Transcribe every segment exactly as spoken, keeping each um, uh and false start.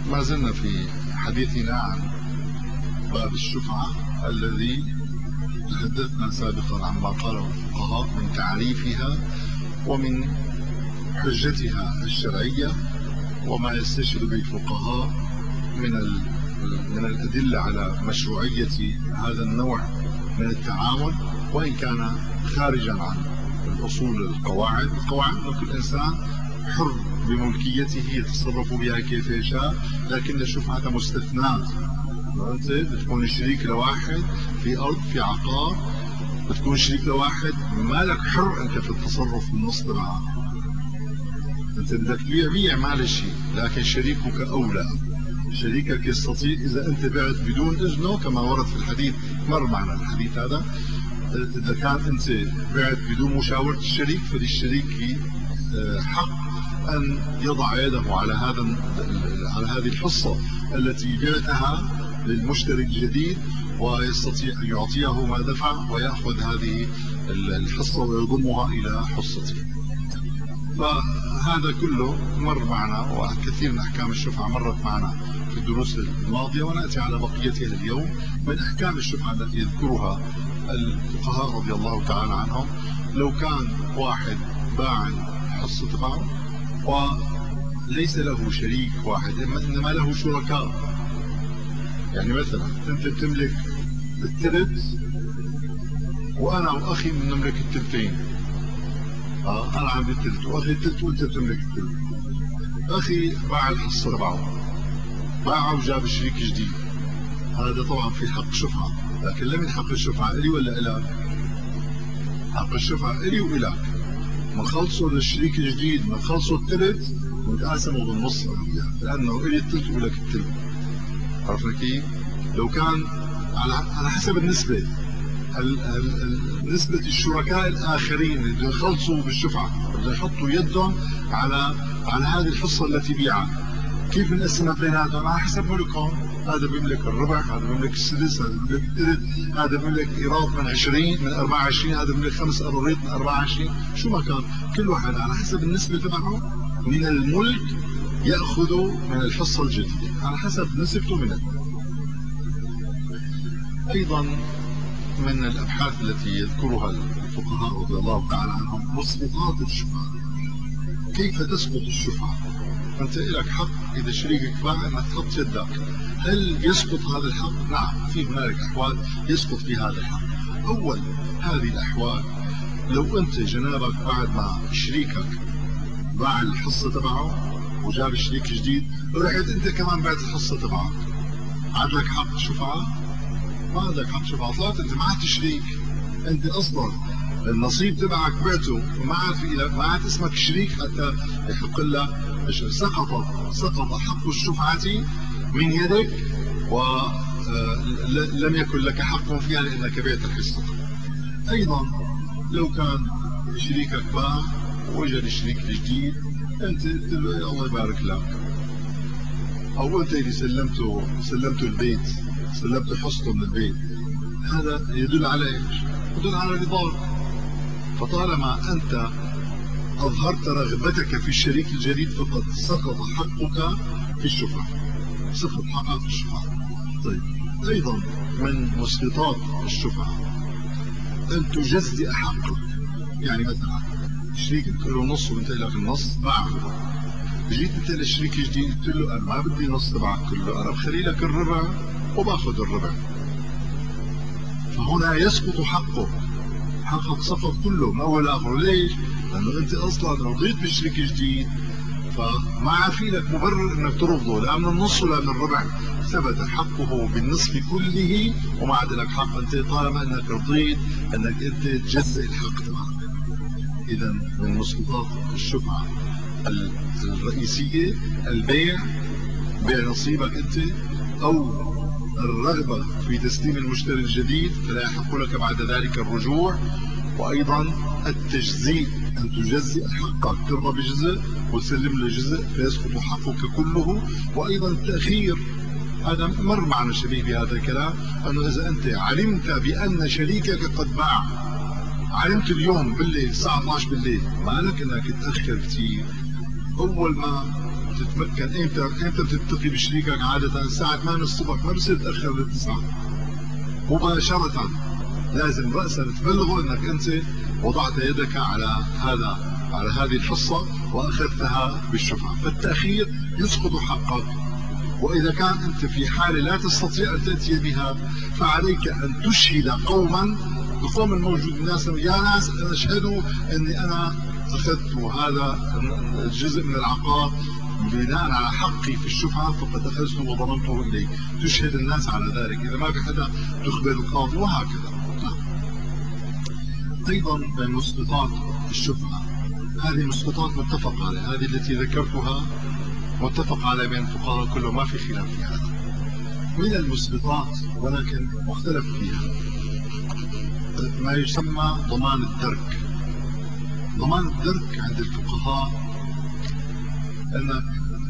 ما زلنا في حديثنا عن باب الشفعة الذي تحدثنا سابقا عما قاله الفقهاء من تعريفها ومن حجتها الشرعية وما يستشهد به الفقهاء من من الأدلة على مشروعية هذا النوع من التعامل، وإن كان خارجا عن الأصول القواعد. القواعد أن كل إنسان حر بملكيته يتصرف بها كيف يشاء، لكن الشفعة مستثنات. أنت بتكون شريك لواحد في أرض في عقار، بتكون شريك لواحد مالك حر أنت في التصرف في النص تبعها. أنت بدك تبيع بيع مال شيء، لكن شريكك أولى. شريكك يستطيع إذا أنت بعت بدون إذنه كما ورد في الحديث، مر معنا الحديث هذا، إذا كان أنت بعت بدون مشاورة الشريك فللشريك حق أن يضع يده على هذا على هذه الحصة التي بعتها للمشتري الجديد، ويستطيع أن يعطيه ما دفع ويأخذ هذه الحصة ويضمها إلى حصته. فهذا كله مر معنا، وكثير من أحكام الشفعة مرت معنا في الدروس الماضية، ونأتي على بقيتها اليوم من أحكام الشفعة التي يذكرها الفقهاء رضي الله تعالى عنهم. لو كان واحد باع الحصة تبعه وليس له شريك واحد إنما له شركاء، يعني مثلا أنت تملك الثلث وأنا وأخي نملك الثلثين. آه أنا عندي الثلث وأخي الثلث وأنت تملك الثلث. أخي باع الحصة تبعه، باعه وجاب شريك جديد، هذا طبعا في حق شفعة، لكن لم يحق الشفعة إلي ولا إلاك؟ حق الشفعة إلي وإلاك. من خلصوا للشريك الجديد، من خلصوا الثلث ونتقاسموا بالنص، لأنه إلي الثلث ولك الثلث. عرفنا كيف؟ لو كان على على حسب النسبة، نسبة الشركاء الآخرين اللي يخلصوا بالشفعة اللي يحطوا يدهم على على هذه الحصة التي بيعها، كيف نقسمها بيناتهم؟ على حسب ملكهم. هذا بيملك الربع، هذا بيملك السدس، هذا بيملك الثلث، هذا بيملك إيراد من عشرين من أربعة وعشرين، هذا بيملك خمس أراريط من أربعة وعشرين. شو ما كان كل واحد على حسب النسبة تبعه من الملك يأخذ من الحصة الجديدة على حسب نسبته من الملك. أيضا من الأبحاث التي يذكرها الفقهاء رضي الله تعالى عنهم مسقطات الشفعة. كيف تسقط الشفعة؟ أنت لك حق إذا شريكك باع أنك تحط يدك، هل يسقط هذا الحق؟ نعم، في هنالك أحوال يسقط في هذا الحق. أول هذه الأحوال لو أنت جنابك بعد ما شريكك باع الحصة تبعه وجاب شريك جديد، رحت أنت كمان بعت الحصة تبعك، عندك حق شفعة؟ ما عندك حق شفعة. طلعت أنت معك شريك، أنت أصلا النصيب تبعك بعته وما عاد في لك، ما عاد اسمك شريك حتى يحق لك. سقط سقط حق الشفعة من يدك ولم يكن لك حق فيها لأنك بعت الحصة. أيضا لو كان شريكك باع وجد الشريك الجديد، أنت قلت له الله يبارك لك، أو أنت اللي سلمته سلمته البيت، سلمته حصته من البيت، هذا يدل على إيش؟ يدل على رضاك. فطالما أنت أظهرت رغبتك في الشريك الجديد فقد سقط حقك في الشفعة، سقط حقك في الشفعة. طيب، أيضا من مسقطات الشفعة أن تجزئ حقك. يعني مثلا شريكك له نص وانت لك النص، باعه، جيت انت للشريك الجديد قلت له انا ما بدي نص تبعك كله، انا بخلي لك الربع وباخذ الربع، فهنا يسقط حقه، حقك سقط كله من اول لاخر. ليش؟ لانه انت اصلا رضيت بالشريك الجديد فما عاد في لك مبرر انك ترفضه، لا من النص ولا من الربع، ثبت حقه بالنصف كله وما عاد لك حق انت طالما انك رضيت انك انت تجزئ الحق تبعك. اذا من مسقطات الشفعة الرئيسية البيع، بيع نصيبك انت، او الرغبة في تسليم المشتري الجديد فلا يحق لك بعد ذلك الرجوع. وايضا التجزيء، ان تجزئ حقك، ترضى بجزء وتسلم له جزء فيسقط حقك كله. وايضا التأخير، هذا مر معنا شبيه بهذا الكلام، انه اذا انت علمت بان شريكك قد باع، علمت اليوم بالليل الساعة اثنعش بالليل، ما لك انك تأخر كثير. اول ما تتمكن امتى امتى بتلتقي بشريكك عاده الساعه ثمانية الصبح، ما بصير تاخر للتسعة مباشره. لازم راسا تبلغه انك انت وضعت يدك على هذا على هذه الحصه واخذتها بالشفعه، فالتاخير يسقط حقك. وإذا كان أنت في حالة لا تستطيع أن تأتي بها فعليك أن تشهد قوما، القوم الموجود الناس، يا ناس أشهدوا أني أنا أخذت هذا الجزء من العقار بناء على حقي في الشفعة فقد أخذته وضمنته إليك، تشهد الناس على ذلك. إذا ما في حدا تخبر القاضي وهكذا. أيضا من مسقطات الشفعة، هذه مسقطات متفق عليها، هذه التي ذكرتها متفق على بين الفقهاء كله، ما في خلاف في هذا. من المسقطات ولكن مختلف فيها ما يسمى ضمان الترك. ضمان الترك عند الفقهاء انك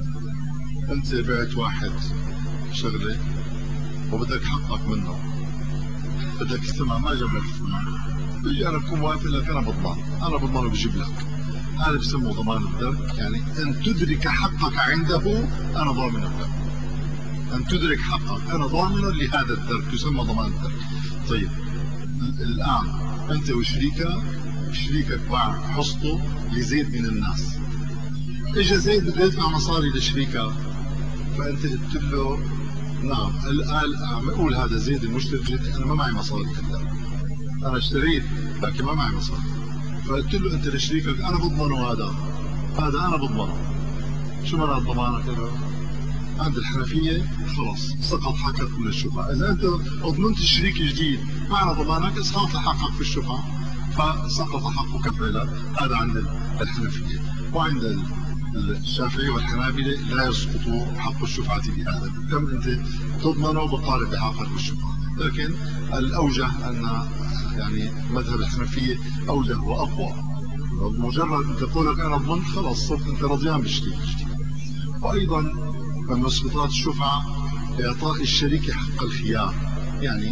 انت بعت واحد شغله وبدك حقك منه، بدك الثمن، ما جاب لك الثمن، بيجي انا بكون واقف لك انا بضمن، انا بضمنه بجيب لك. هذا بسموه ضمان الترك، يعني ان تدرك حقك عنده انا ضامن لك، أن تدرك حقك أنا ضامن لهذا الترك، يسمى ضمان الترك. طيب الآن أنت وشريكك، شريكك باع حصته لزيد من الناس، إجا زيد بده يدفع مصاري لشريكك، فأنت قلت له نعم، الآن عم يقول هذا زيد المشتري أنا ما معي مصاري هلا، أنا اشتريت لكن ما معي مصاري، فقلت له أنت لشريكك أنا بضمنه، هذا هذا أنا بضمنه. شو معنى ضمانك له؟ عند الحنفية خلاص سقط حقك من الشفعة. إذا أنت أضمنت الشريك الجديد معنى ضمانك إسقاط حقك في الشفعة، فسقط حقك فعلا. هذا عند الحنفية. وعند الشافعي والحنابلة لا يسقط حق الشفعة بهذا، كم أنت تضمنه وبطالب بحقك بالشفعة. لكن الأوجه أن يعني مذهب الحنفية أوجه وأقوى، مجرد أنت قولك أنا ضمنت خلاص صرت أنت رضيان بالشريك الجديد. وأيضا من مسقطات الشفعة إعطاء الشريك حق الخيار، يعني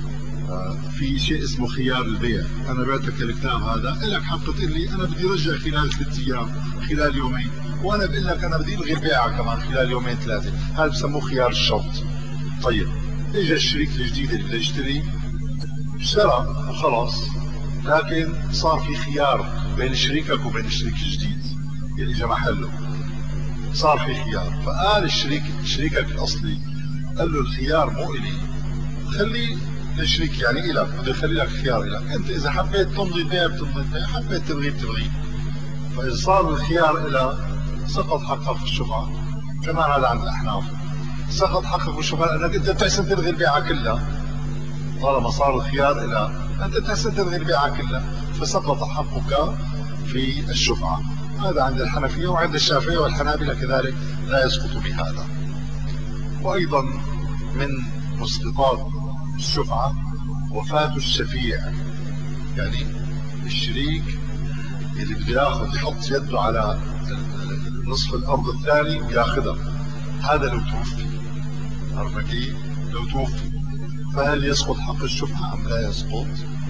في شيء اسمه خيار البيع. أنا بعتك الكتاب هذا، لك حق تقول لي أنا بدي رجع خلال ثلاث أيام، خلال يومين، وأنا بقول لك أنا بدي ألغي البيعة كمان خلال يومين ثلاثة. هذا بسموه خيار الشرط. طيب إجا الشريك الجديد اللي بده يشتري، اشترى وخلاص، لكن صار في خيار بين شريكك وبين الشريك الجديد اللي اجى محله، صار في خيار. فقال الشريك شريكك الاصلي قال له الخيار مو الي، خليه للشريك، يعني الك، بده يخلي لك خيار الك انت، اذا حبيت تمضي البيع بتمضي البيع، حبيت تلغي بتلغي. فاذا صار الخيار الك سقط حقك في الشفعه. كمان هذا عند الاحناف سقط حقك في الشفعه لانك انت بتحسن تلغي البيعه كلها، طالما صار الخيار الك انت بتحسن تلغي البيعه كلها، فسقط حقك في الشفعه. هذا عند الحنفية، وعند الشافعية والحنابلة كذلك لا يسقط بهذا. وأيضا من مسقطات الشفعة وفاة الشفيع، يعني الشريك اللي بده ياخذ يحط يده على نصف الأرض الثاني وياخذها، هذا لو توفي، عرفنا كيف؟ لو توفي، فهل يسقط حق الشفعة أم لا يسقط؟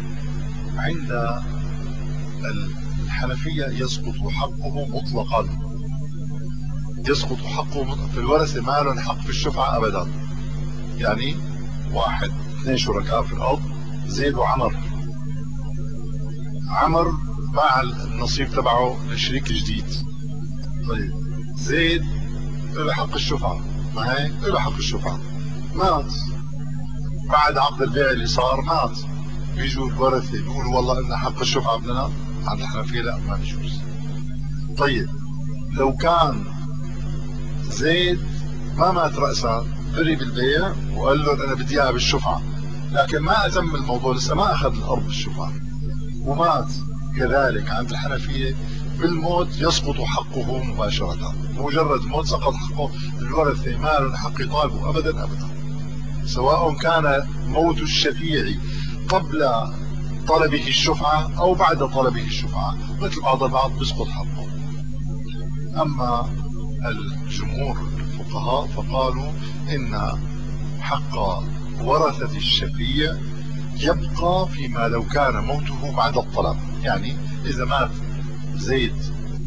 عند الحنفية يسقط حقه مطلقا، يسقط حقه في الورثة، ما لهم حق في الشفعة أبدا. يعني واحد اثنين شركاء في الأرض، زيد وعمر، عمر باع النصيب تبعه للشريك الجديد. طيب زيد له حق الشفعة، ما هيك له حق الشفعة، مات بعد عقد البيع اللي صار، مات، بيجوا الورثة بيقولوا والله إن حق الشفعة بدنا، عند الحنفية لا، ما بيجوز. طيب لو كان زيد ما مات رأسا، بري بالبيع وقال له أنا بدي إياها بالشفعة، لكن ما أتم الموضوع، لسه ما أخذ الأرض بالشفعة ومات، كذلك عند الحنفية بالموت يسقط حقه مباشرة، مجرد الموت سقط حقه. الورثة ما لهم حق يطالبوا أبدا أبدا، سواء كان موت الشفيع قبل طلبه الشفعة أو بعد طلبه الشفعة، مثل بعض البعض بيسقط حقه. أما الجمهور الفقهاء فقالوا إن حق ورثة الشفيع يبقى فيما لو كان موته بعد الطلب، يعني إذا مات زيد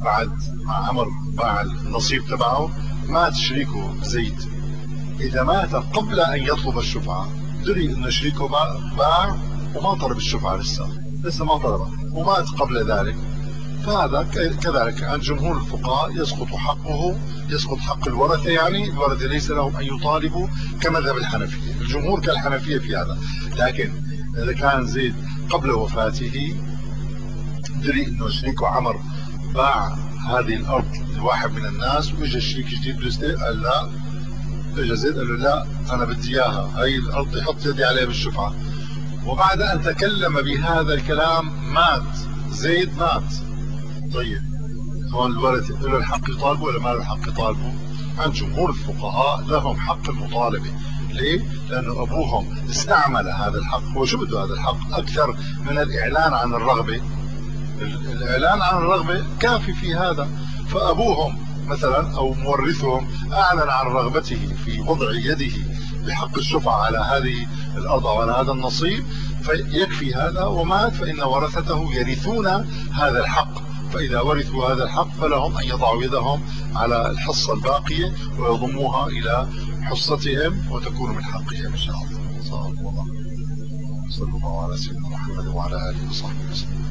بعد ما عمر باع النصيب تبعه مات شريكه زيد. إذا مات قبل أن يطلب الشفعة دري أن شريكه باع وما طلب الشفعة لسه لسه ما طلبها ومات قبل ذلك، فهذا كذلك عند جمهور الفقهاء يسقط حقه، يسقط حق الورثة، يعني الورثة ليس لهم أن يطالبوا كمذهب الحنفية، الجمهور كالحنفية في هذا. لكن إذا كان زيد قبل وفاته دري أنه شريكه عمر باع هذه الأرض لواحد من الناس وإجا الشريك جديد بده قال لا، إجا زيد قال له لا أنا بدي إياها، هاي الأرض يحط يدي عليها بالشفعة، وبعد أن تكلم بهذا الكلام مات زيد مات. طيب هون الورثة له الحق يطالبوا ولا ما له الحق يطالبوا؟ عند جمهور الفقهاء لهم حق المطالبة. ليه؟ لأنه أبوهم استعمل هذا الحق. هو شو بده هذا الحق أكثر من الإعلان عن الرغبة؟ الإعلان عن الرغبة كافي في هذا. فأبوهم مثلا أو مورثهم أعلن عن رغبته في وضع يده بحق الشفعة على هذه الأرض أو على هذا النصيب، فيكفي هذا ومات، فإن ورثته يرثون هذا الحق. فإذا ورثوا هذا الحق فلهم أن يضعوا يدهم على الحصة الباقية ويضموها إلى حصتهم وتكون من حقهم إن شاء الله. صلى الله على سيدنا محمد وعلى آله وصحبه وسلم.